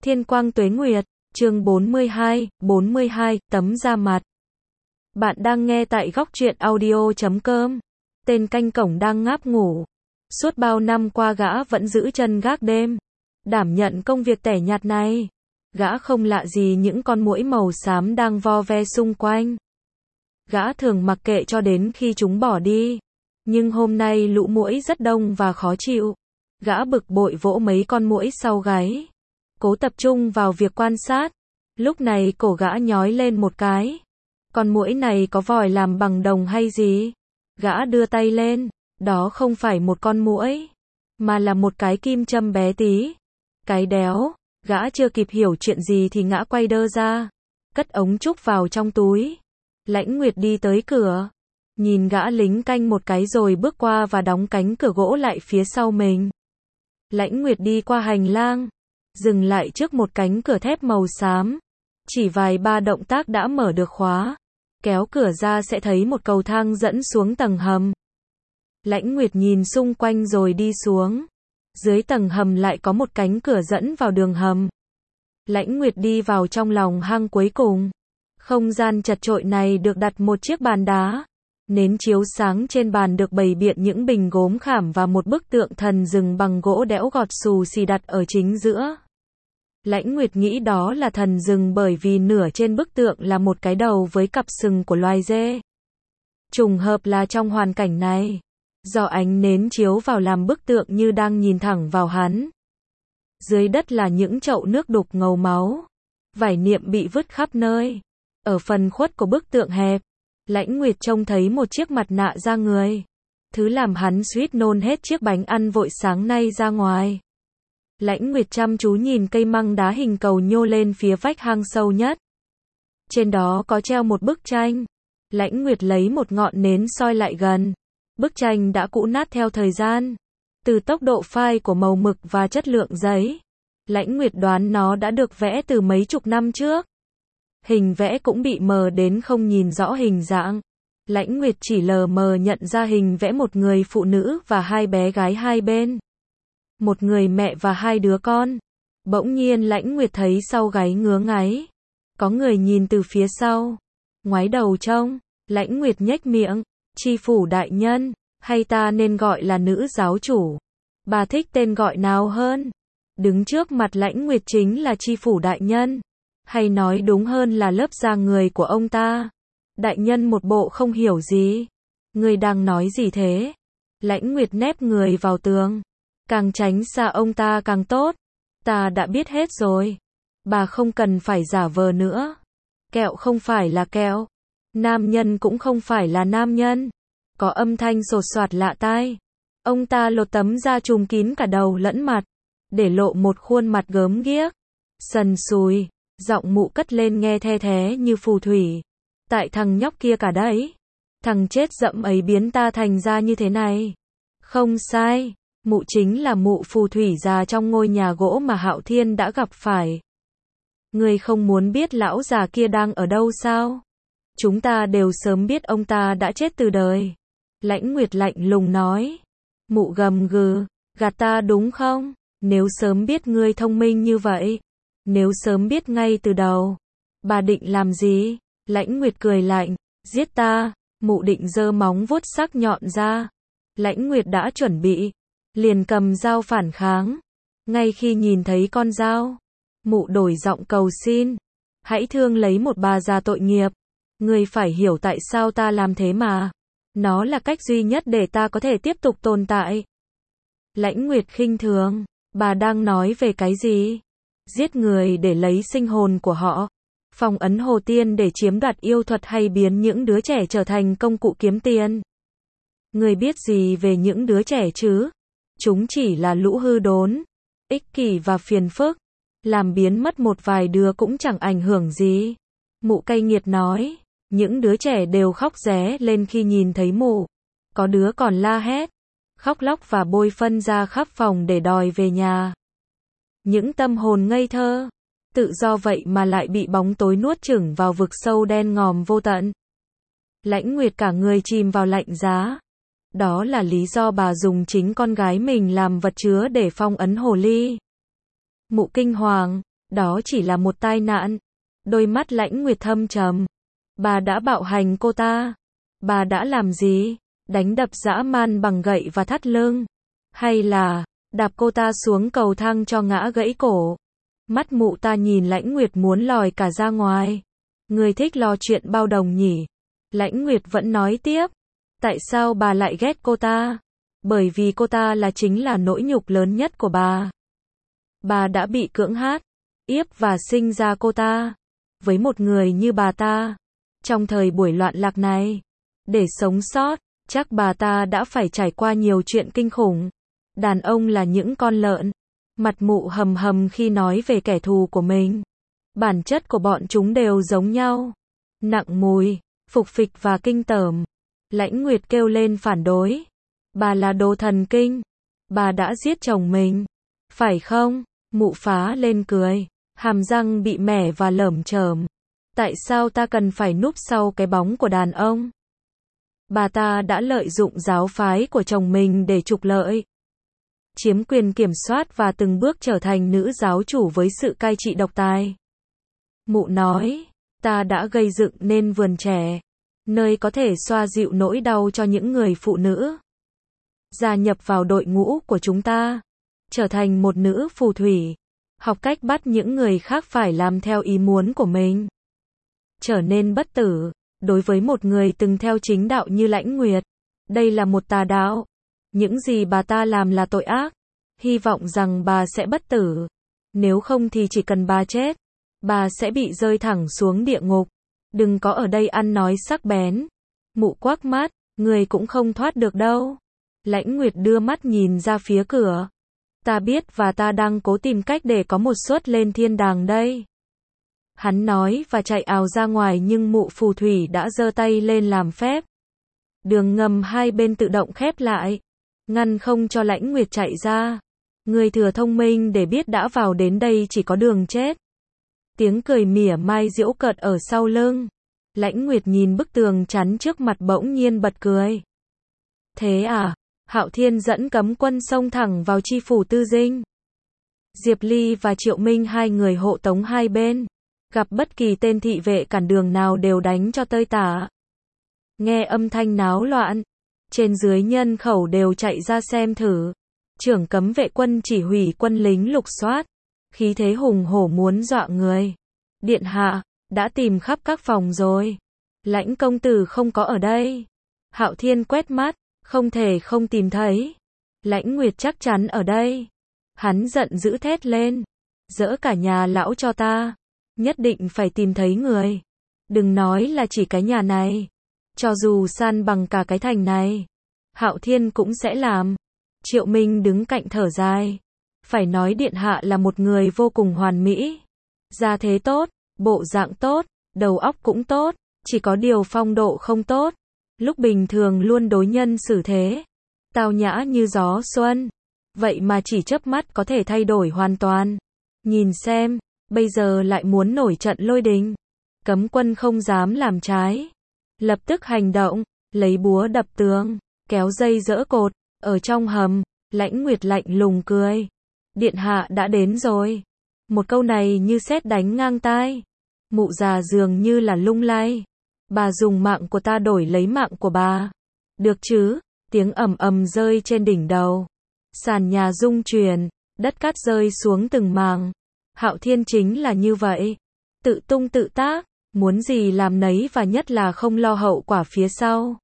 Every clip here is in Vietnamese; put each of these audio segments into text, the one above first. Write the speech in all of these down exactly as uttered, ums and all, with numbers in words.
Thiên quang tuế nguyệt, chương bốn mươi hai, bốn mươi hai, tấm da mặt. Bạn đang nghe tại góc truyện audio chấm com. Tên canh cổng đang ngáp ngủ. Suốt bao năm qua gã vẫn giữ chân gác đêm, đảm nhận công việc tẻ nhạt này. Gã không lạ gì những con muỗi màu xám đang vo ve xung quanh. Gã thường mặc kệ cho đến khi chúng bỏ đi. Nhưng hôm nay lũ muỗi rất đông và khó chịu. Gã bực bội vỗ mấy con muỗi sau gáy, cố tập trung vào việc quan sát. Lúc này cổ gã nhói lên một cái. Con muỗi này có vòi làm bằng đồng hay gì? Gã đưa tay lên, đó không phải một con muỗi, mà là một cái kim châm bé tí. Cái đéo, gã chưa kịp hiểu chuyện gì thì ngã quay đơ ra, cất ống trúc vào trong túi. Lãnh Nguyệt đi tới cửa, nhìn gã lính canh một cái rồi bước qua và đóng cánh cửa gỗ lại phía sau mình. Lãnh Nguyệt đi qua hành lang, dừng lại trước một cánh cửa thép màu xám. Chỉ vài ba động tác đã mở được khóa. Kéo cửa ra sẽ thấy một cầu thang dẫn xuống tầng hầm. Lãnh Nguyệt nhìn xung quanh rồi đi xuống. Dưới tầng hầm lại có một cánh cửa dẫn vào đường hầm. Lãnh Nguyệt đi vào trong lòng hang cuối cùng. Không gian chật chội này được đặt một chiếc bàn đá. Nến chiếu sáng trên bàn được bày biện những bình gốm khảm và một bức tượng thần rừng bằng gỗ đẽo gọt xù xì đặt ở chính giữa. Lãnh Nguyệt nghĩ đó là thần rừng bởi vì nửa trên bức tượng là một cái đầu với cặp sừng của loài dê. Trùng hợp là trong hoàn cảnh này, do ánh nến chiếu vào làm bức tượng như đang nhìn thẳng vào hắn. Dưới đất là những chậu nước đục ngầu máu. Vải niệm bị vứt khắp nơi. Ở phần khuất của bức tượng hẹp, Lãnh Nguyệt trông thấy một chiếc mặt nạ da người. Thứ làm hắn suýt nôn hết chiếc bánh ăn vội sáng nay ra ngoài. Lãnh Nguyệt chăm chú nhìn cây măng đá hình cầu nhô lên phía vách hang sâu nhất. Trên đó có treo một bức tranh. Lãnh Nguyệt lấy một ngọn nến soi lại gần. Bức tranh đã cũ nát theo thời gian. Từ tốc độ phai của màu mực và chất lượng giấy, Lãnh Nguyệt đoán nó đã được vẽ từ mấy chục năm trước. Hình vẽ cũng bị mờ đến không nhìn rõ hình dạng. Lãnh Nguyệt chỉ lờ mờ nhận ra hình vẽ một người phụ nữ và hai bé gái hai bên. Một người mẹ và hai đứa con. Bỗng nhiên Lãnh Nguyệt thấy sau gáy ngứa ngáy. Có người nhìn từ phía sau. Ngoái đầu trông. Lãnh Nguyệt nhếch miệng. Tri phủ đại nhân, hay ta nên gọi là nữ giáo chủ? Bà thích tên gọi nào hơn? Đứng trước mặt Lãnh Nguyệt chính là tri phủ đại nhân. Hay nói đúng hơn là lớp da người của ông ta. Đại nhân một bộ không hiểu gì. Người đang nói gì thế? Lãnh Nguyệt nép người vào tường. Càng tránh xa ông ta càng tốt. Ta đã biết hết rồi. Bà không cần phải giả vờ nữa. Kẹo không phải là kẹo. Nam nhân cũng không phải là nam nhân. Có âm thanh sột soạt lạ tai. Ông ta lột tấm da trùm kín cả đầu lẫn mặt, để lộ một khuôn mặt gớm ghiếc, sần sùi. Giọng mụ cất lên nghe the thé như phù thủy. Tại thằng nhóc kia cả đấy. Thằng chết dậm ấy biến ta thành ra như thế này. Không sai. Mụ chính là mụ phù thủy già trong ngôi nhà gỗ mà Hạo Thiên đã gặp phải. Người không muốn biết lão già kia đang ở đâu sao? Chúng ta đều sớm biết ông ta đã chết từ đời. Lãnh Nguyệt lạnh lùng nói. Mụ gầm gừ, gạt ta đúng không? Nếu sớm biết ngươi thông minh như vậy, nếu sớm biết ngay từ đầu, bà định làm gì? Lãnh Nguyệt cười lạnh, giết ta. Mụ định giơ móng vuốt sắc nhọn ra. Lãnh Nguyệt đã chuẩn bị, liền cầm dao phản kháng. Ngay khi nhìn thấy con dao, mụ đổi giọng cầu xin. Hãy thương lấy một bà già tội nghiệp. Ngươi phải hiểu tại sao ta làm thế mà. Nó là cách duy nhất để ta có thể tiếp tục tồn tại. Lãnh Nguyệt khinh thường. Bà đang nói về cái gì? Giết người để lấy sinh hồn của họ. Phong ấn hồ tiên để chiếm đoạt yêu thuật hay biến những đứa trẻ trở thành công cụ kiếm tiền? Người biết gì về những đứa trẻ chứ? Chúng chỉ là lũ hư đốn, ích kỷ và phiền phức. Làm biến mất một vài đứa cũng chẳng ảnh hưởng gì. Mụ cay nghiệt nói. Những đứa trẻ đều khóc ré lên khi nhìn thấy mụ. Có đứa còn la hét, khóc lóc và bôi phân ra khắp phòng để đòi về nhà. Những tâm hồn ngây thơ, tự do vậy mà lại bị bóng tối nuốt chửng vào vực sâu đen ngòm vô tận. Lãnh Nguyệt cả người chìm vào lạnh giá. Đó là lý do bà dùng chính con gái mình làm vật chứa để phong ấn hồ ly. Mụ kinh hoàng, Đó chỉ là một tai nạn. Đôi mắt Lãnh Nguyệt thâm trầm. Bà đã bạo hành cô ta. Bà đã làm gì? Đánh đập dã man bằng gậy và thắt lưng? Hay là đạp cô ta xuống cầu thang cho ngã gãy cổ? Mắt mụ ta nhìn Lãnh Nguyệt muốn lòi cả ra ngoài. Người thích lo chuyện bao đồng nhỉ? Lãnh Nguyệt vẫn nói tiếp. Tại sao bà lại ghét cô ta? Bởi vì cô ta là chính là nỗi nhục lớn nhất của bà. Bà đã bị cưỡng hát, yếp và sinh ra cô ta. Với một người như bà ta, trong thời buổi loạn lạc này, để sống sót, chắc bà ta đã phải trải qua nhiều chuyện kinh khủng. Đàn ông là những con lợn. Mặt mụ hầm hầm khi nói về kẻ thù của mình. Bản chất của bọn chúng đều giống nhau. Nặng mùi, phục phịch và kinh tởm. Lãnh Nguyệt kêu lên phản đối. Bà là đồ thần kinh. Bà đã giết chồng mình. Phải không? Mụ phá lên cười. Hàm răng bị mẻ và lởm chởm. Tại sao ta cần phải núp sau cái bóng của đàn ông? Bà ta đã lợi dụng giáo phái của chồng mình để trục lợi. Chiếm quyền kiểm soát và từng bước trở thành nữ giáo chủ với sự cai trị độc tài. Mụ nói, ta đã gây dựng nên vườn trẻ, nơi có thể xoa dịu nỗi đau cho những người phụ nữ. Gia nhập vào đội ngũ của chúng ta, trở thành một nữ phù thủy, học cách bắt những người khác phải làm theo ý muốn của mình. Trở nên bất tử, đối với một người từng theo chính đạo như Lãnh Nguyệt, đây là một tà đạo. Những gì bà ta làm là tội ác. Hy vọng rằng bà sẽ bất tử. Nếu không thì chỉ cần bà chết, bà sẽ bị rơi thẳng xuống địa ngục. Đừng có ở đây ăn nói sắc bén. Mụ quắc mắt, người cũng không thoát được đâu. Lãnh Nguyệt đưa mắt nhìn ra phía cửa. Ta biết và ta đang cố tìm cách để có một suất lên thiên đàng đây. Hắn nói và chạy ào ra ngoài nhưng mụ phù thủy đã giơ tay lên làm phép. Đường ngầm hai bên tự động khép lại, ngăn không cho Lãnh Nguyệt chạy ra. Người thừa thông minh để biết đã vào đến đây chỉ có đường chết. Tiếng cười mỉa mai giễu cợt ở sau lưng. Lãnh Nguyệt nhìn bức tường chắn trước mặt bỗng nhiên bật cười. Thế à? Hạo Thiên dẫn cấm quân xông thẳng vào chi phủ Tư Dinh. Diệp Ly và Triệu Minh hai người hộ tống hai bên. Gặp bất kỳ tên thị vệ cản đường nào đều đánh cho tơi tả. Nghe âm thanh náo loạn, trên dưới nhân khẩu đều chạy ra xem thử. Trưởng cấm vệ quân chỉ huy quân lính lục soát, khí thế hùng hổ muốn dọa người. Điện hạ, đã tìm khắp các phòng rồi. Lãnh công tử không có ở đây. Hạo Thiên quét mắt, không thể không tìm thấy. Lãnh Nguyệt chắc chắn ở đây. Hắn giận dữ thét lên. Dỡ cả nhà lão cho ta. Nhất định phải tìm thấy người. Đừng nói là chỉ cái nhà này. Cho dù san bằng cả cái thành này, Hạo Thiên cũng sẽ làm. Triệu Minh đứng cạnh thở dài. Phải nói điện hạ là một người vô cùng hoàn mỹ. Gia thế tốt, bộ dạng tốt, đầu óc cũng tốt, chỉ có điều phong độ không tốt. Lúc bình thường luôn đối nhân xử thế, tao nhã như gió xuân. Vậy mà chỉ chớp mắt có thể thay đổi hoàn toàn. Nhìn xem, bây giờ lại muốn nổi trận lôi đình. Cấm quân không dám làm trái. Lập tức hành động, lấy búa đập tường, kéo dây dỡ cột. Ở trong hầm, Lãnh Nguyệt lạnh lùng cười. Điện hạ đã đến rồi. Một câu này như sét đánh ngang tai. Mụ già dường như là lung lay. Bà dùng mạng của ta đổi lấy mạng của bà. Được chứ? Tiếng ầm ầm rơi trên đỉnh đầu. Sàn nhà rung chuyển, đất cát rơi xuống từng mảng. Hạo Thiên chính là như vậy. Tự tung tự tác, muốn gì làm nấy và nhất là không lo hậu quả phía sau.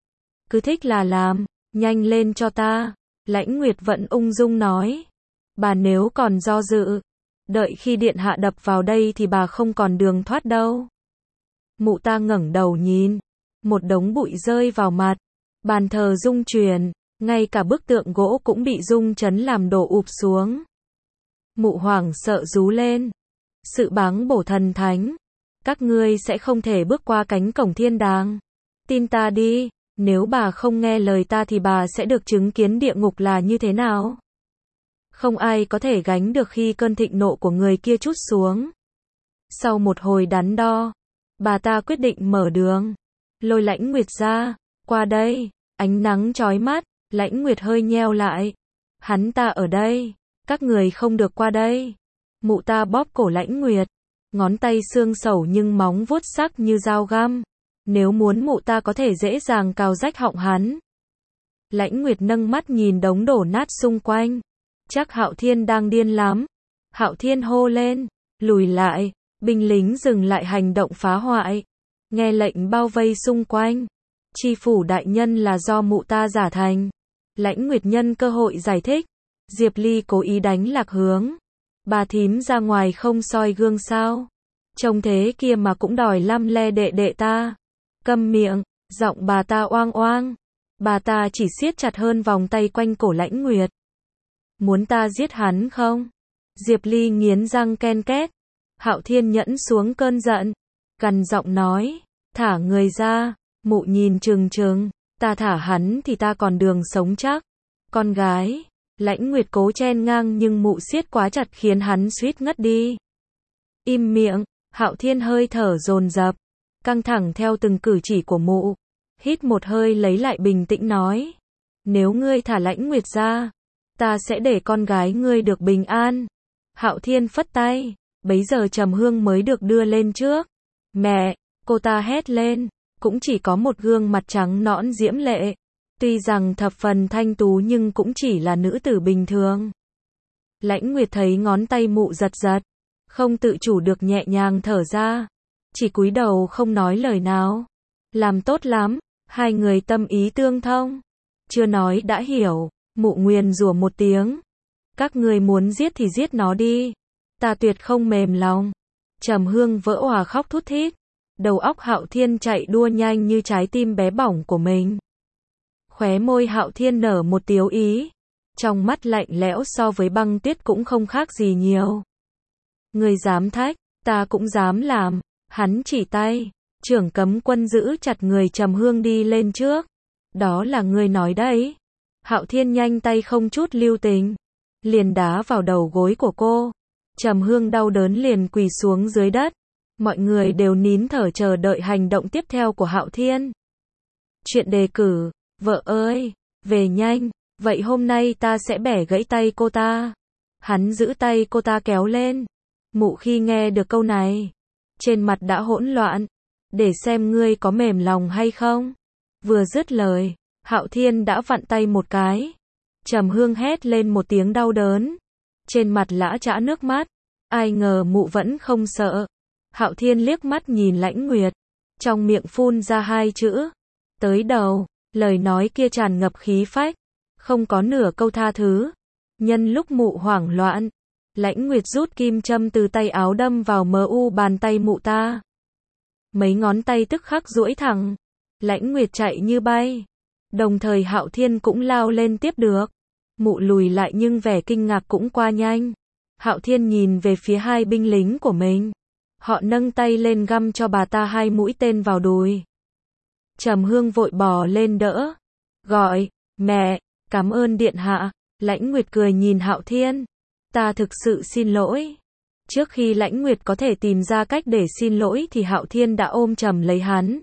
Cứ thích là làm. Nhanh lên cho ta. Lãnh Nguyệt vẫn ung dung nói. Bà nếu còn do dự, đợi khi điện hạ đập vào đây thì bà không còn đường thoát đâu. Mụ ta ngẩng đầu nhìn. Một đống bụi rơi vào mặt. Bàn thờ rung chuyển. Ngay cả bức tượng gỗ cũng bị rung chấn làm đổ ụp xuống. Mụ hoảng sợ rú lên. Sự báng bổ thần thánh. Các ngươi sẽ không thể bước qua cánh cổng thiên đàng. Tin ta đi. Nếu bà không nghe lời ta thì bà sẽ được chứng kiến địa ngục là như thế nào. Không ai có thể gánh được khi cơn thịnh nộ của người kia trút xuống. Sau một hồi đắn đo, bà ta quyết định mở đường. Lôi Lãnh Nguyệt ra. Qua đây. Ánh nắng chói mắt. Lãnh Nguyệt hơi nheo lại. Hắn ta ở đây. Các người không được qua đây. Mụ ta bóp cổ Lãnh Nguyệt, ngón tay xương sẩu nhưng móng vuốt sắc như dao găm. Nếu muốn mụ ta có thể dễ dàng cào rách họng hắn. Lãnh Nguyệt nâng mắt nhìn đống đổ nát xung quanh. Chắc Hạo Thiên đang điên lắm. Hạo Thiên hô lên, lùi lại, binh lính dừng lại hành động phá hoại. Nghe lệnh bao vây xung quanh. Tri phủ đại nhân là do mụ ta giả thành. Lãnh Nguyệt nhân cơ hội giải thích. Diệp Ly cố ý đánh lạc hướng. Bà thím ra ngoài không soi gương sao? Trông thế kia mà cũng đòi lăm le đệ đệ ta. Câm miệng, giọng bà ta oang oang. Bà ta chỉ siết chặt hơn vòng tay quanh cổ Lãnh Nguyệt. Muốn ta giết hắn không? Diệp Ly nghiến răng ken két. Hạo Thiên nhẫn xuống cơn giận, gằn giọng nói, thả người ra. Mụ nhìn trừng trừng, ta thả hắn thì ta còn đường sống chắc. Con gái, Lãnh Nguyệt cố chen ngang nhưng mụ siết quá chặt khiến hắn suýt ngất đi. Im miệng, Hạo Thiên hơi thở dồn dập, căng thẳng theo từng cử chỉ của mụ. Hít một hơi lấy lại bình tĩnh nói, nếu ngươi thả Lãnh Nguyệt ra, ta sẽ để con gái ngươi được bình an. Hạo Thiên phất tay, bấy giờ Trầm Hương mới được đưa lên trước. Mẹ, cô ta hét lên, cũng chỉ có một gương mặt trắng nõn diễm lệ. Tuy rằng thập phần thanh tú nhưng cũng chỉ là nữ tử bình thường. Lãnh Nguyệt thấy ngón tay mụ giật giật, không tự chủ được nhẹ nhàng thở ra, chỉ cúi đầu không nói lời nào. Làm tốt lắm, hai người tâm ý tương thông. Chưa nói đã hiểu, mụ nguyền rủa một tiếng. Các người muốn giết thì giết nó đi, ta tuyệt không mềm lòng. Trầm Hương vỡ òa khóc thút thít. Đầu óc Hạo Thiên chạy đua nhanh như trái tim bé bỏng của mình. Khóe môi Hạo Thiên nở một tiếu ý, trong mắt lạnh lẽo so với băng tuyết cũng không khác gì nhiều. Người dám thách, ta cũng dám làm. Hắn chỉ tay, trưởng cấm quân giữ chặt người Trầm Hương đi lên trước. Đó là ngươi nói đấy. Hạo Thiên nhanh tay không chút lưu tình, liền đá vào đầu gối của cô. Trầm Hương đau đớn liền quỳ xuống dưới đất. Mọi người đều nín thở chờ đợi hành động tiếp theo của Hạo Thiên. Chuyện đề cử, vợ ơi, về nhanh, vậy hôm nay ta sẽ bẻ gãy tay cô ta. Hắn giữ tay cô ta kéo lên. Mụ khi nghe được câu này, trên mặt đã hỗn loạn, để xem ngươi có mềm lòng hay không. Vừa dứt lời, Hạo Thiên đã vặn tay một cái. Trầm Hương hét lên một tiếng đau đớn, trên mặt lã chã nước mắt. Ai ngờ mụ vẫn không sợ. Hạo Thiên liếc mắt nhìn Lãnh Nguyệt, trong miệng phun ra hai chữ, tới đầu. Lời nói kia tràn ngập khí phách, không có nửa câu tha thứ. Nhân lúc mụ hoảng loạn, Lãnh Nguyệt rút kim châm từ tay áo đâm vào mờ u bàn tay mụ ta. Mấy ngón tay tức khắc duỗi thẳng. Lãnh Nguyệt chạy như bay, đồng thời Hạo Thiên cũng lao lên tiếp được. Mụ lùi lại nhưng vẻ kinh ngạc cũng qua nhanh. Hạo Thiên nhìn về phía hai binh lính của mình. Họ nâng tay lên găm cho bà ta hai mũi tên vào đùi. Trầm Hương vội bò lên đỡ, gọi, mẹ, cảm ơn điện hạ. Lãnh Nguyệt cười nhìn Hạo Thiên, ta thực sự xin lỗi. Trước khi Lãnh Nguyệt có thể tìm ra cách để xin lỗi thì Hạo Thiên đã ôm chầm lấy hắn,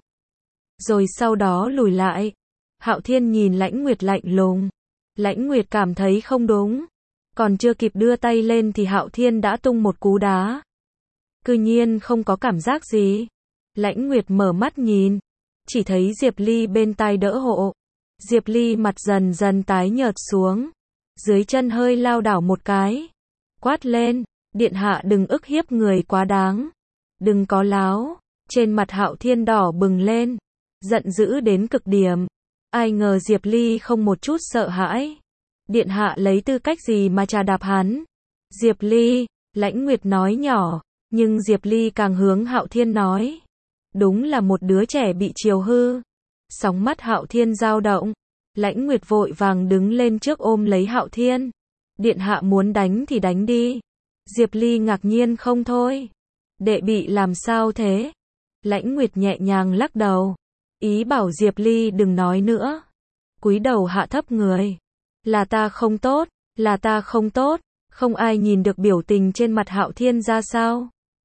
rồi sau đó lùi lại. Hạo Thiên nhìn Lãnh Nguyệt lạnh lùng. Lãnh Nguyệt cảm thấy không đúng, còn chưa kịp đưa tay lên thì Hạo Thiên đã tung một cú đá. Cư nhiên không có cảm giác gì. Lãnh Nguyệt mở mắt nhìn, chỉ thấy Diệp Ly bên tai đỡ hộ. Diệp Ly mặt dần dần tái nhợt xuống, dưới chân hơi lao đảo một cái, quát lên, điện hạ đừng ức hiếp người quá đáng, đừng có láo. Trên mặt Hạo Thiên đỏ bừng lên, giận dữ đến cực điểm. Ai ngờ Diệp Ly không một chút sợ hãi. Điện hạ lấy tư cách gì mà trà đạp hắn? Diệp Ly, Lãnh Nguyệt nói nhỏ, nhưng Diệp Ly càng hướng Hạo Thiên nói. Đúng là một đứa trẻ bị chiều hư. Sóng mắt Hạo Thiên dao động. Lãnh Nguyệt vội vàng đứng lên trước ôm lấy Hạo Thiên. Điện hạ muốn đánh thì đánh đi. Diệp Ly ngạc nhiên không thôi. Đệ bị làm sao thế? Lãnh Nguyệt nhẹ nhàng lắc đầu, ý bảo Diệp Ly đừng nói nữa. Cúi đầu hạ thấp người. Là ta không tốt, là ta không tốt. Không ai nhìn được biểu tình trên mặt Hạo Thiên ra sao.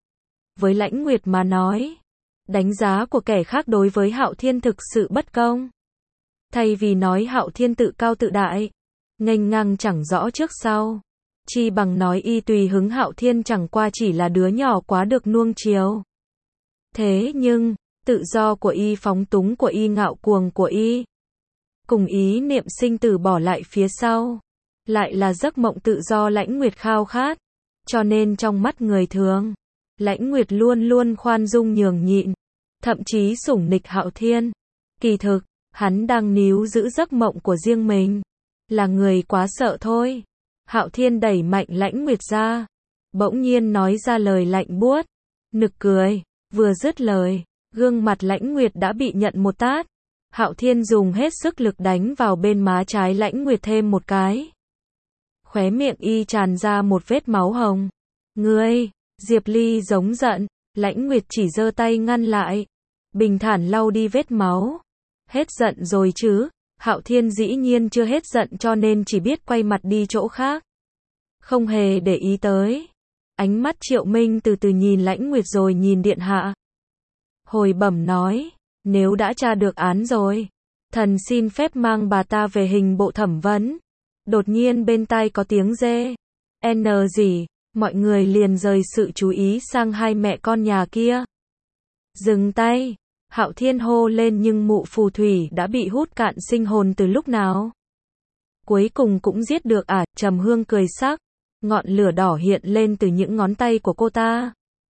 Với Lãnh Nguyệt mà nói, đánh giá của kẻ khác đối với Hạo Thiên thực sự bất công. Thay vì nói Hạo Thiên tự cao tự đại, nghênh ngang chẳng rõ trước sau, Chi bằng nói y tùy hứng Hạo Thiên chẳng qua chỉ là đứa nhỏ quá được nuông chiều. Thế nhưng, tự do của y, phóng túng của y, ngạo cuồng của y, cùng ý niệm sinh tử bỏ lại phía sau, lại là giấc mộng tự do Lãnh Nguyệt khao khát. Cho nên trong mắt người thường, Lãnh Nguyệt luôn luôn khoan dung nhường nhịn, thậm chí sủng nịch Hạo Thiên. Kỳ thực, hắn đang níu giữ giấc mộng của riêng mình, là người quá sợ thôi. Hạo Thiên đẩy mạnh Lãnh Nguyệt ra, bỗng nhiên nói ra lời lạnh buốt, nực cười. Vừa dứt lời, gương mặt Lãnh Nguyệt đã bị nhận một tát. Hạo Thiên dùng hết sức lực đánh vào bên má trái Lãnh Nguyệt thêm một cái. Khóe miệng y tràn ra một vết máu hồng. Ngươi, Diệp Ly giống giận, Lãnh Nguyệt chỉ giơ tay ngăn lại, bình thản lau đi vết máu. Hết giận rồi chứ? Hạo Thiên dĩ nhiên chưa hết giận cho nên chỉ biết quay mặt đi chỗ khác, không hề để ý tới. Ánh mắt Triệu Minh từ từ nhìn Lãnh Nguyệt rồi nhìn điện hạ. Hồi bẩm nói, nếu đã tra được án rồi, thần xin phép mang bà ta về hình bộ thẩm vấn. Đột nhiên bên tai có tiếng rê. N gì, mọi người liền rời sự chú ý sang hai mẹ con nhà kia. Dừng tay, Hạo Thiên hô lên nhưng mụ phù thủy đã bị hút cạn sinh hồn từ lúc nào. Cuối cùng cũng giết được à? Trầm Hương cười sắc, ngọn lửa đỏ hiện lên từ những ngón tay của cô ta.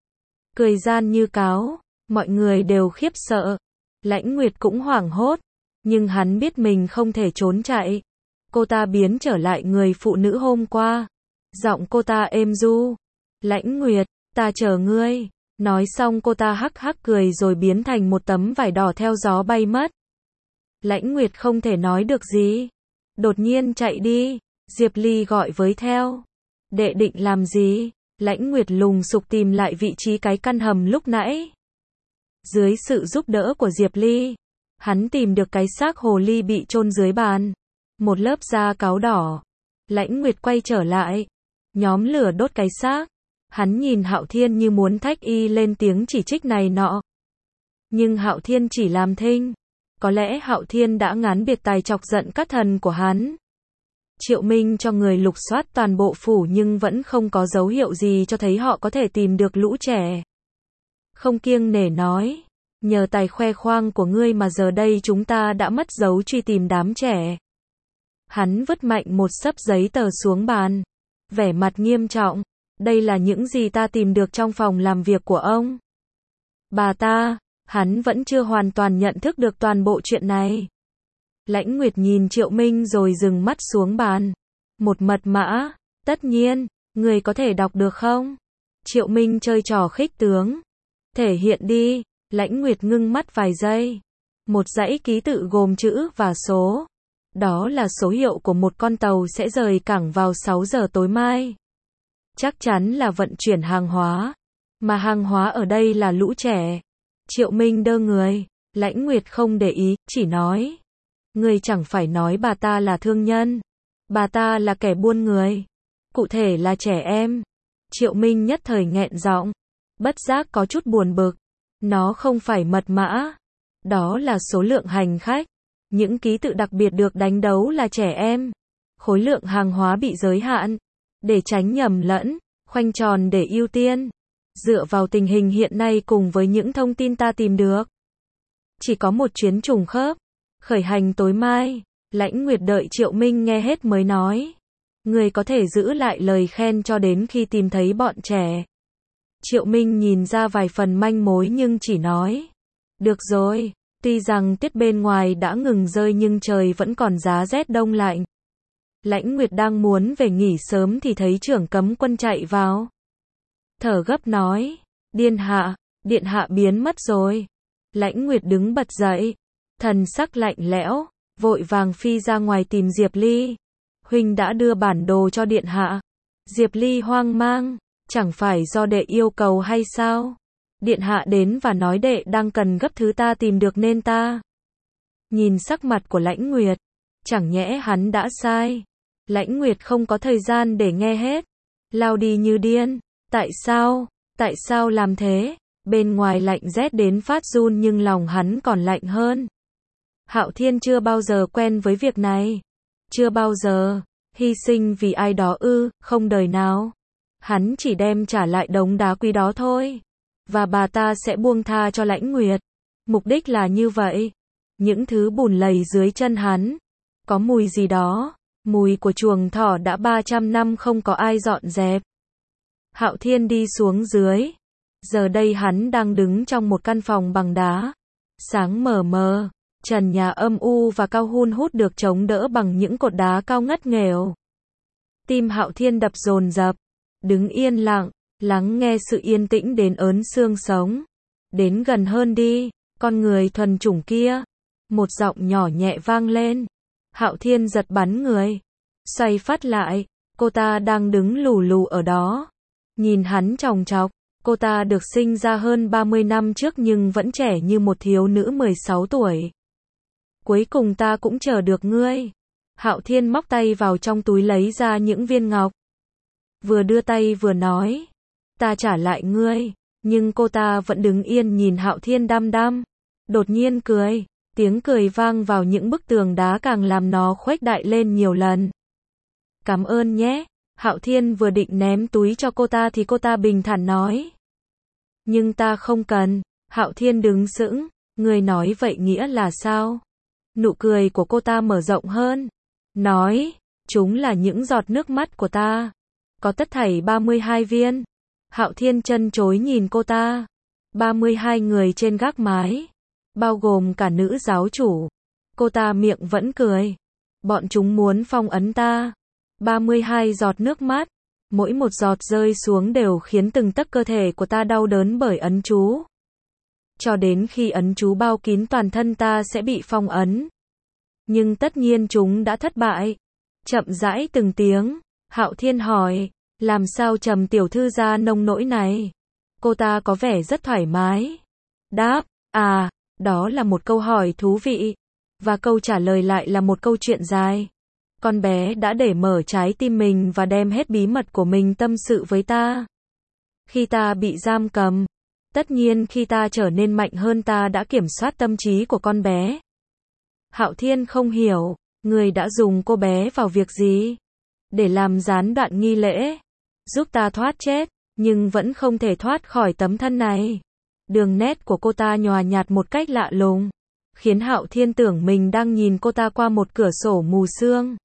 Cười gian như cáo, mọi người đều khiếp sợ. Lãnh Nguyệt cũng hoảng hốt, nhưng hắn biết mình không thể trốn chạy. Cô ta biến trở lại người phụ nữ hôm qua. Giọng cô ta êm ru. Lãnh Nguyệt, ta chờ ngươi. Nói xong cô ta hắc hắc cười rồi biến thành một tấm vải đỏ theo gió bay mất. Lãnh Nguyệt không thể nói được gì. Đột nhiên chạy đi. Diệp Ly gọi với theo. Đệ định làm gì? Lãnh Nguyệt lùng sục tìm lại vị trí cái căn hầm lúc nãy. Dưới sự giúp đỡ của Diệp Ly, hắn tìm được cái xác hồ ly bị chôn dưới bàn. Một lớp da cáo đỏ. Lãnh Nguyệt quay trở lại. Nhóm lửa đốt cái xác. Hắn nhìn Hạo Thiên như muốn thách y lên tiếng chỉ trích này nọ. Nhưng Hạo Thiên chỉ làm thinh. Có lẽ Hạo Thiên đã ngán biệt tài chọc giận các thần của hắn. Triệu Minh cho người lục soát toàn bộ phủ nhưng vẫn không có dấu hiệu gì cho thấy họ có thể tìm được lũ trẻ. Không kiêng nể nói, nhờ tài khoe khoang của ngươi mà giờ đây chúng ta đã mất dấu truy tìm đám trẻ. Hắn vứt mạnh một xấp giấy tờ xuống bàn, vẻ mặt nghiêm trọng. Đây là những gì ta tìm được trong phòng làm việc của ông. Bà ta, hắn vẫn chưa hoàn toàn nhận thức được toàn bộ chuyện này. Lãnh Nguyệt nhìn Triệu Minh rồi dừng mắt xuống bàn. Một mật mã, tất nhiên, người có thể đọc được không? Triệu Minh chơi trò khích tướng. Thể hiện đi. Lãnh Nguyệt ngưng mắt vài giây. Một dãy ký tự gồm chữ và số. Đó là số hiệu của một con tàu sẽ rời cảng vào sáu giờ tối mai. Chắc chắn là vận chuyển hàng hóa. Mà hàng hóa ở đây là lũ trẻ. Triệu Minh đơ người. Lãnh Nguyệt không để ý, chỉ nói. Người chẳng phải nói bà ta là thương nhân. Bà ta là kẻ buôn người. Cụ thể là trẻ em. Triệu Minh nhất thời nghẹn giọng. Bất giác có chút buồn bực. Nó không phải mật mã. Đó là số lượng hành khách. Những ký tự đặc biệt được đánh dấu là trẻ em. Khối lượng hàng hóa bị giới hạn. Để tránh nhầm lẫn, khoanh tròn để ưu tiên. Dựa vào tình hình hiện nay cùng với những thông tin ta tìm được, chỉ có một chuyến trùng khớp. Khởi hành tối mai. Lãnh Nguyệt đợi Triệu Minh nghe hết mới nói. Người có thể giữ lại lời khen cho đến khi tìm thấy bọn trẻ. Triệu Minh nhìn ra vài phần manh mối nhưng chỉ nói. Được rồi, tuy rằng tiết bên ngoài đã ngừng rơi nhưng trời vẫn còn giá rét đông lạnh. Lãnh Nguyệt đang muốn về nghỉ sớm thì thấy trưởng cấm quân chạy vào. Thở gấp nói. Điện hạ, điện hạ biến mất rồi. Lãnh Nguyệt đứng bật dậy. Thần sắc lạnh lẽo, vội vàng phi ra ngoài tìm Diệp Ly. Huynh đã đưa bản đồ cho điện hạ. Diệp Ly hoang mang. Chẳng phải do đệ yêu cầu hay sao? Điện hạ đến và nói đệ đang cần gấp thứ ta tìm được nên ta. Nhìn sắc mặt của Lãnh Nguyệt. Chẳng nhẽ hắn đã sai. Lãnh Nguyệt không có thời gian để nghe hết. Lao đi như điên. Tại sao? Tại sao làm thế? Bên ngoài lạnh rét đến phát run nhưng lòng hắn còn lạnh hơn. Hạo Thiên chưa bao giờ quen với việc này. Chưa bao giờ. Hy sinh vì ai đó ư, không đời nào. Hắn chỉ đem trả lại đống đá quý đó thôi. Và bà ta sẽ buông tha cho Lãnh Nguyệt. Mục đích là như vậy. Những thứ bùn lầy dưới chân hắn. Có mùi gì đó. Mùi của chuồng thỏ đã ba trăm năm không có ai dọn dẹp. Hạo Thiên đi xuống dưới. Giờ đây hắn đang đứng trong một căn phòng bằng đá. Sáng mờ mờ. Trần nhà âm u và cao hun hút được chống đỡ bằng những cột đá cao ngất nghèo. Tim Hạo Thiên đập dồn dập. Đứng yên lặng. Lắng nghe sự yên tĩnh đến ớn xương sống. Đến gần hơn đi. Con người thuần chủng kia. Một giọng nhỏ nhẹ vang lên. Hạo Thiên giật bắn người. Xoay phát lại. Cô ta đang đứng lù lù ở đó. Nhìn hắn chòng chọc. Cô ta được sinh ra hơn ba mươi năm trước nhưng vẫn trẻ như một thiếu nữ mười sáu tuổi. Cuối cùng ta cũng chờ được ngươi. Hạo Thiên móc tay vào trong túi lấy ra những viên ngọc. Vừa đưa tay vừa nói. Ta trả lại ngươi. Nhưng cô ta vẫn đứng yên nhìn Hạo Thiên đăm đăm. Đột nhiên cười. Tiếng cười vang vào những bức tường đá càng làm nó khuếch đại lên nhiều lần. Cảm ơn nhé. Hạo Thiên vừa định ném túi cho cô ta thì cô ta bình thản nói. Nhưng ta không cần. Hạo Thiên đứng sững. Người nói vậy nghĩa là sao? Nụ cười của cô ta mở rộng hơn. Nói, chúng là những giọt nước mắt của ta. Có tất thảy ba mươi hai viên. Hạo Thiên chân chối nhìn cô ta. ba mươi hai người trên gác mái. Bao gồm cả nữ giáo chủ. Cô ta miệng vẫn cười. Bọn chúng muốn phong ấn ta. ba mươi hai giọt nước mắt. Mỗi một giọt rơi xuống đều khiến từng tấc cơ thể của ta đau đớn bởi ấn chú. Cho đến khi ấn chú bao kín toàn thân ta sẽ bị phong ấn. Nhưng tất nhiên chúng đã thất bại. Chậm rãi từng tiếng. Hạo Thiên hỏi. Làm sao Trầm tiểu thư ra nông nỗi này? Cô ta có vẻ rất thoải mái. Đáp. À, đó là một câu hỏi thú vị. Và câu trả lời lại là một câu chuyện dài. Con bé đã để mở trái tim mình và đem hết bí mật của mình tâm sự với ta. Khi ta bị giam cầm. Tất nhiên khi ta trở nên mạnh hơn ta đã kiểm soát tâm trí của con bé. Hạo Thiên không hiểu. Người đã dùng cô bé vào việc gì? Để làm gián đoạn nghi lễ. Giúp ta thoát chết. Nhưng vẫn không thể thoát khỏi tấm thân này. Đường nét của cô ta nhòa nhạt một cách lạ lùng. Khiến Hạo Thiên tưởng mình đang nhìn cô ta qua một cửa sổ mù sương.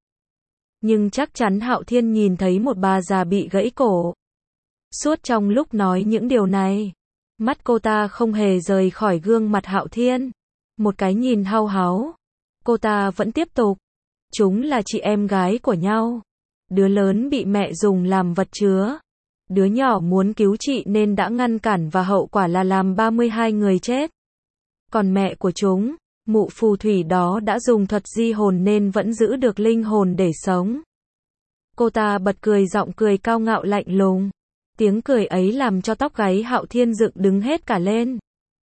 Nhưng chắc chắn Hạo Thiên nhìn thấy một bà già bị gãy cổ. Suốt trong lúc nói những điều này. Mắt cô ta không hề rời khỏi gương mặt Hạo Thiên. Một cái nhìn hao háo. Cô ta vẫn tiếp tục. Chúng là chị em gái của nhau. Đứa lớn bị mẹ dùng làm vật chứa. Đứa nhỏ muốn cứu chị nên đã ngăn cản và hậu quả là làm ba mươi hai người chết. Còn mẹ của chúng, mụ phù thủy đó đã dùng thuật di hồn nên vẫn giữ được linh hồn để sống. Cô ta bật cười giọng cười cao ngạo lạnh lùng. Tiếng cười ấy làm cho tóc gáy Hạo Thiên dựng đứng hết cả lên.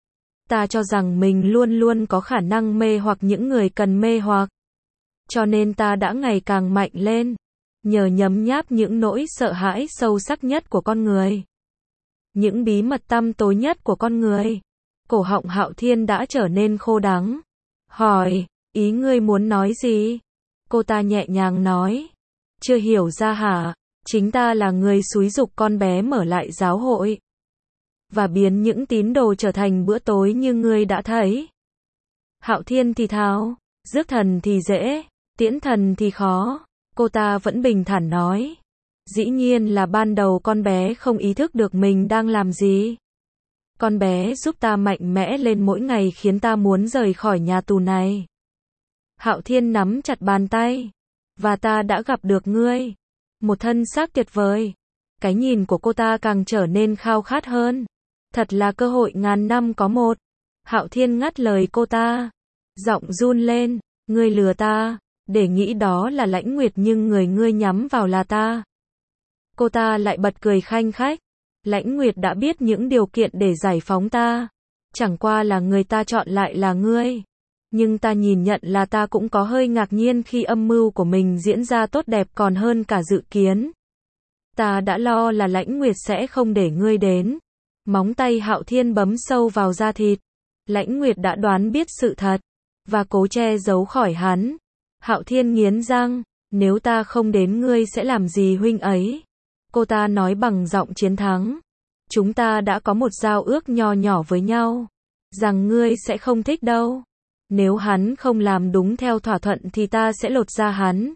Ta cho rằng mình luôn luôn có khả năng mê hoặc những người cần mê hoặc. Cho nên ta đã ngày càng mạnh lên. Nhờ nhấm nháp những nỗi sợ hãi sâu sắc nhất của con người. Những bí mật tăm tối nhất của con người. Cổ họng Hạo Thiên đã trở nên khô đắng. Hỏi, ý ngươi muốn nói gì? Cô ta nhẹ nhàng nói. Chưa hiểu ra hả? Chính ta là người xúi giục con bé mở lại giáo hội. Và biến những tín đồ trở thành bữa tối như ngươi đã thấy. Hạo Thiên thì thào. Rước thần thì dễ. Tiễn thần thì khó. Cô ta vẫn bình thản nói. Dĩ nhiên là ban đầu con bé không ý thức được mình đang làm gì. Con bé giúp ta mạnh mẽ lên mỗi ngày khiến ta muốn rời khỏi nhà tù này. Hạo Thiên nắm chặt bàn tay. Và ta đã gặp được ngươi. Một thân xác tuyệt vời. Cái nhìn của cô ta càng trở nên khao khát hơn. Thật là cơ hội ngàn năm có một. Hạo Thiên ngắt lời cô ta. Giọng run lên. Ngươi lừa ta. Để nghĩ đó là Lãnh Nguyệt nhưng người ngươi nhắm vào là ta. Cô ta lại bật cười khanh khách. Lãnh Nguyệt đã biết những điều kiện để giải phóng ta. Chẳng qua là người ta chọn lại là ngươi. Nhưng ta nhìn nhận là ta cũng có hơi ngạc nhiên khi âm mưu của mình diễn ra tốt đẹp còn hơn cả dự kiến. Ta đã lo là Lãnh Nguyệt sẽ không để ngươi đến. Móng tay Hạo Thiên bấm sâu vào da thịt. Lãnh Nguyệt đã đoán biết sự thật. Và cố che giấu khỏi hắn. Hạo Thiên nghiến răng. Nếu ta không đến ngươi sẽ làm gì huynh ấy? Cô ta nói bằng giọng chiến thắng. Chúng ta đã có một giao ước nho nhỏ với nhau. Rằng ngươi sẽ không thích đâu. Nếu hắn không làm đúng theo thỏa thuận thì ta sẽ lột da hắn.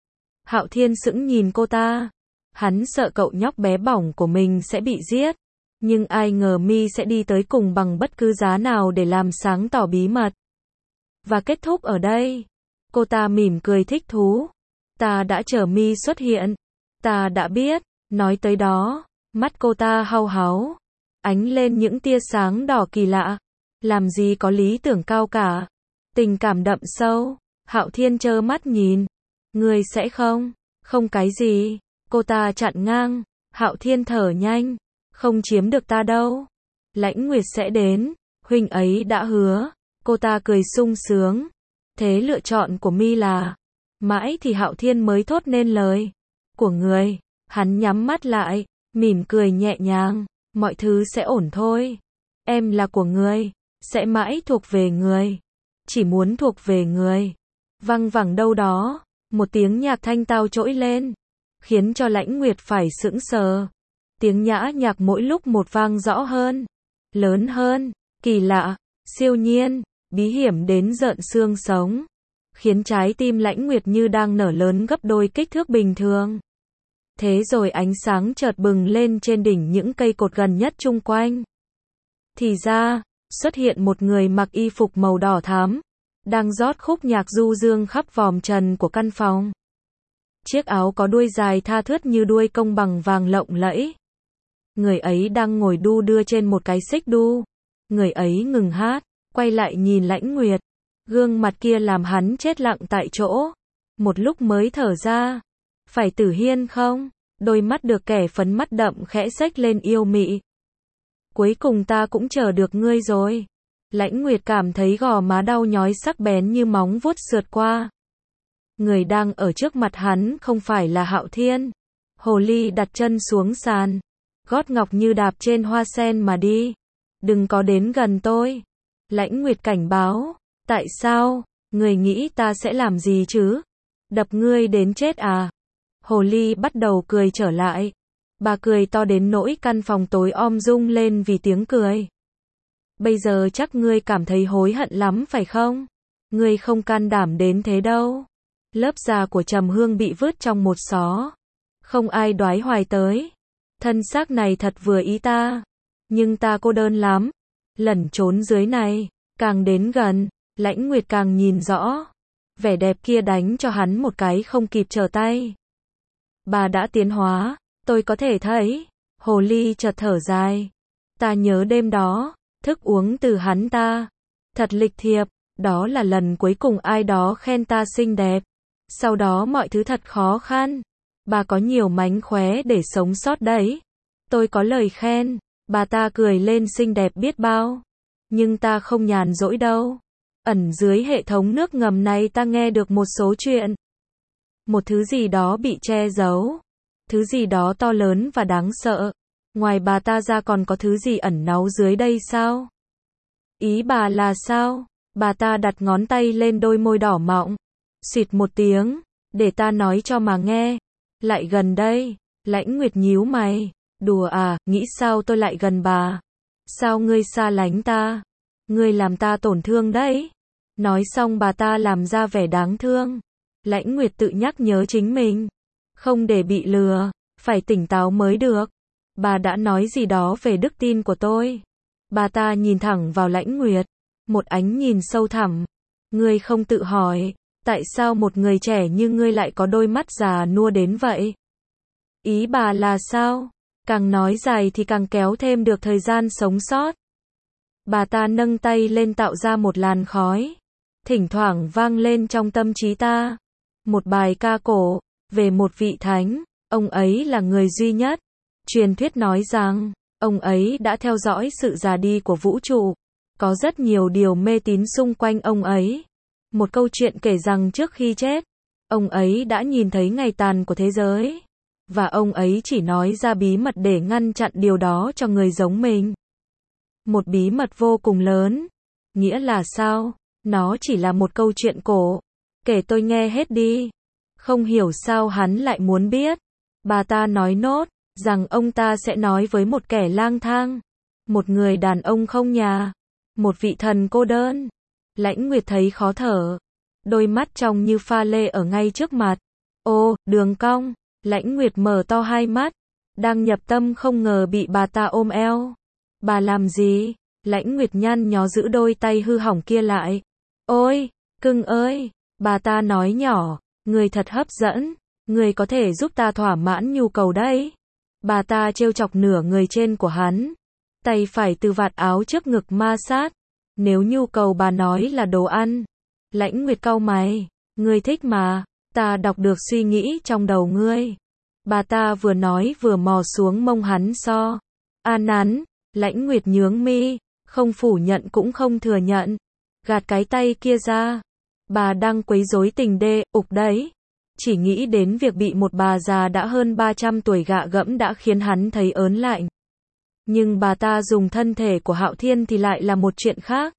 Hạo Thiên sững nhìn cô ta. Hắn sợ cậu nhóc bé bỏng của mình sẽ bị giết. Nhưng ai ngờ mi sẽ đi tới cùng bằng bất cứ giá nào để làm sáng tỏ bí mật. Và kết thúc ở đây. Cô ta mỉm cười thích thú. Ta đã chờ mi xuất hiện. Ta đã biết. Nói tới đó, mắt cô ta hau háu. Ánh lên những tia sáng đỏ kỳ lạ. Làm gì có lý tưởng cao cả. Tình cảm đậm sâu. Hạo Thiên trơ mắt nhìn. Ngươi sẽ không? Không cái gì. Cô ta chặn ngang. Hạo Thiên thở nhanh. Không chiếm được ta đâu. Lãnh Nguyệt sẽ đến. Huynh ấy đã hứa. Cô ta cười sung sướng. Thế lựa chọn của mi là? Mãi thì Hạo Thiên mới thốt nên lời. Của người. Hắn nhắm mắt lại. Mỉm cười nhẹ nhàng. Mọi thứ sẽ ổn thôi. Em là của người. Sẽ mãi thuộc về người. Chỉ muốn thuộc về người. Văng vẳng đâu đó. Một tiếng nhạc thanh tao trỗi lên. Khiến cho Lãnh Nguyệt phải sững sờ. Tiếng nhã nhạc mỗi lúc một vang rõ hơn. Lớn hơn. Kỳ lạ. Siêu nhiên. Bí hiểm đến rợn xương sống. Khiến trái tim Lãnh Nguyệt như đang nở lớn gấp đôi kích thước bình thường. Thế rồi ánh sáng chợt bừng lên trên đỉnh những cây cột gần nhất chung quanh. Thì ra, xuất hiện một người mặc y phục màu đỏ thắm. Đang rót khúc nhạc du dương khắp vòm trần của căn phòng. Chiếc áo có đuôi dài tha thướt như đuôi công bằng vàng lộng lẫy. Người ấy đang ngồi đu đưa trên một cái xích đu. Người ấy ngừng hát, quay lại nhìn Lãnh Nguyệt. Gương mặt kia làm hắn chết lặng tại chỗ. Một lúc mới thở ra. Phải Tử Hiên không? Đôi mắt được kẻ phấn mắt đậm khẽ xếch lên yêu mị. Cuối cùng ta cũng chờ được ngươi rồi. Lãnh Nguyệt cảm thấy gò má đau nhói sắc bén như móng vuốt sượt qua. Người đang ở trước mặt hắn không phải là Hạo Thiên. Hồ ly đặt chân xuống sàn. Gót ngọc như đạp trên hoa sen mà đi. Đừng có đến gần tôi. Lãnh Nguyệt cảnh báo. Tại sao? Người nghĩ ta sẽ làm gì chứ? Đập ngươi đến chết à? Hồ ly bắt đầu cười trở lại. Bà cười to đến nỗi căn phòng tối om rung lên vì tiếng cười. Bây giờ chắc ngươi cảm thấy hối hận lắm phải không? Ngươi không can đảm đến thế đâu. Lớp da của Trầm Hương bị vứt trong một xó. Không ai đoái hoài tới. Thân xác này thật vừa ý ta. Nhưng ta cô đơn lắm. Lẩn trốn dưới này. Càng đến gần, Lãnh Nguyệt càng nhìn rõ. Vẻ đẹp kia đánh cho hắn một cái không kịp trở tay. Bà đã tiến hóa, tôi có thể thấy. Hồ ly chợt thở dài. Ta nhớ đêm đó, thức uống từ hắn ta. Thật lịch thiệp, đó là lần cuối cùng ai đó khen ta xinh đẹp. Sau đó mọi thứ thật khó khăn. Bà có nhiều mánh khóe để sống sót đấy. Tôi có lời khen, bà ta cười lên xinh đẹp biết bao. Nhưng ta không nhàn rỗi đâu. Ẩn dưới hệ thống nước ngầm này ta nghe được một số chuyện. Một thứ gì đó bị che giấu. Thứ gì đó to lớn và đáng sợ. Ngoài bà ta ra còn có thứ gì ẩn náu dưới đây sao? Ý bà là sao? Bà ta đặt ngón tay lên đôi môi đỏ mọng. Xịt một tiếng. Để ta nói cho mà nghe. Lại gần đây. Lãnh Nguyệt nhíu mày. Đùa à, nghĩ sao tôi lại gần bà? Sao ngươi xa lánh ta? Ngươi làm ta tổn thương đấy. Nói xong bà ta làm ra vẻ đáng thương. Lãnh Nguyệt tự nhắc nhớ chính mình. Không để bị lừa. Phải tỉnh táo mới được. Bà đã nói gì đó về đức tin của tôi. Bà ta nhìn thẳng vào Lãnh Nguyệt. Một ánh nhìn sâu thẳm. Ngươi không tự hỏi. Tại sao một người trẻ như ngươi lại có đôi mắt già nua đến vậy? Ý bà là sao? Càng nói dài thì càng kéo thêm được thời gian sống sót. Bà ta nâng tay lên tạo ra một làn khói. Thỉnh thoảng vang lên trong tâm trí ta. Một bài ca cổ. Về một vị thánh. Ông ấy là người duy nhất. Truyền thuyết nói rằng. Ông ấy đã theo dõi sự già đi của vũ trụ. Có rất nhiều điều mê tín xung quanh ông ấy. Một câu chuyện kể rằng trước khi chết. Ông ấy đã nhìn thấy ngày tàn của thế giới. Và ông ấy chỉ nói ra bí mật để ngăn chặn điều đó cho người giống mình. Một bí mật vô cùng lớn. Nghĩa là sao? Nó chỉ là một câu chuyện cổ. Kể tôi nghe hết đi. Không hiểu sao hắn lại muốn biết. Bà ta nói nốt, rằng ông ta sẽ nói với một kẻ lang thang. Một người đàn ông không nhà. Một vị thần cô đơn. Lãnh Nguyệt thấy khó thở. Đôi mắt trông như pha lê ở ngay trước mặt. Ô, đường cong. Lãnh Nguyệt mở to hai mắt. Đang nhập tâm không ngờ bị bà ta ôm eo. Bà làm gì? Lãnh Nguyệt nhăn nhó giữ đôi tay hư hỏng kia lại. Ôi, cưng ơi. Bà ta nói nhỏ. Người thật hấp dẫn. Người có thể giúp ta thỏa mãn nhu cầu đấy. Bà ta trêu chọc nửa người trên của hắn. Tay phải từ vạt áo trước ngực ma sát. Nếu nhu cầu bà nói là đồ ăn. Lãnh Nguyệt cau mày. Ngươi thích mà. Ta đọc được suy nghĩ trong đầu ngươi. Bà ta vừa nói vừa mò xuống mông hắn so. A nắn. Lãnh Nguyệt nhướng mi. Không phủ nhận cũng không thừa nhận. Gạt cái tay kia ra. Bà đang quấy rối tình đê, ục đấy. Chỉ nghĩ đến việc bị một bà già đã hơn ba trăm tuổi gạ gẫm đã khiến hắn thấy ớn lạnh. Nhưng bà ta dùng thân thể của Hạo Thiên thì lại là một chuyện khác.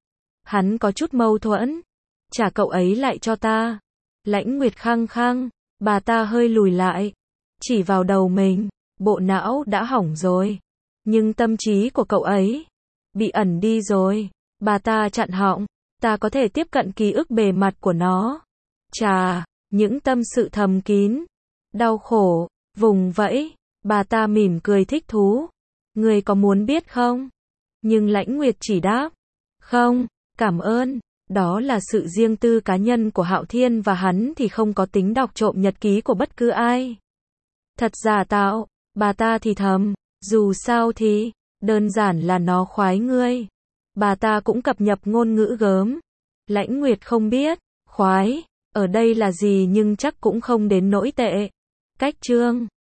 Hắn có chút mâu thuẫn. Trả cậu ấy lại cho ta. Lãnh Nguyệt khăng khăng. Bà ta hơi lùi lại. Chỉ vào đầu mình. Bộ não đã hỏng rồi. Nhưng tâm trí của cậu ấy bị ẩn đi rồi. Bà ta chặn họng. Ta có thể tiếp cận ký ức bề mặt của nó. Chà, những tâm sự thầm kín. Đau khổ, vùng vẫy. Bà ta mỉm cười thích thú. Người có muốn biết không? Nhưng Lãnh Nguyệt chỉ đáp. Không, cảm ơn. Đó là sự riêng tư cá nhân của Hạo Thiên và hắn thì không có tính đọc trộm nhật ký của bất cứ ai. Thật giả tạo, bà ta thì thầm. Dù sao thì, đơn giản là nó khoái ngươi. Bà ta cũng cập nhật ngôn ngữ gớm. Lãnh Nguyệt không biết, khoái, ở đây là gì nhưng chắc cũng không đến nỗi tệ. Cách chương